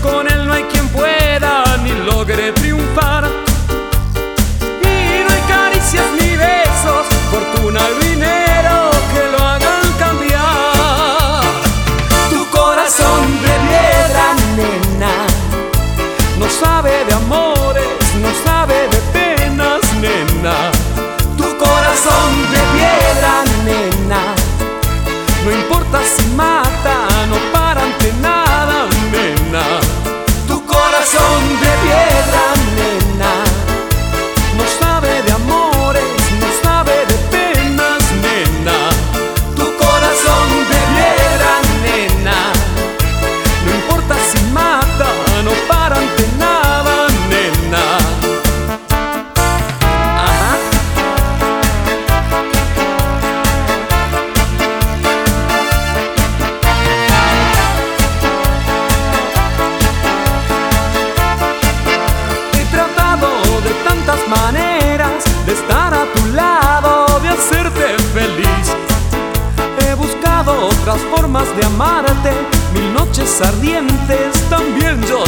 con él no hay quien pueda ni logre triunfar. Y no hay caricias ni besos, fortuna o dinero que lo hagan cambiar. Tu corazón de piedra, nena, no sabe de amores, no sabe de penas, nena. Tu corazón de piedra, nena, no importa si mata, no para ante nada, nena. Tu corazón de piedra, nena, no sabe de amores, no sabe de penas, nena. Tu corazón de piedra, nena, no importa si mata, no para ante nada, nena. Maneras de estar a tu lado, de hacerte feliz. He buscado otras formas de amarte, mil noches ardientes también yo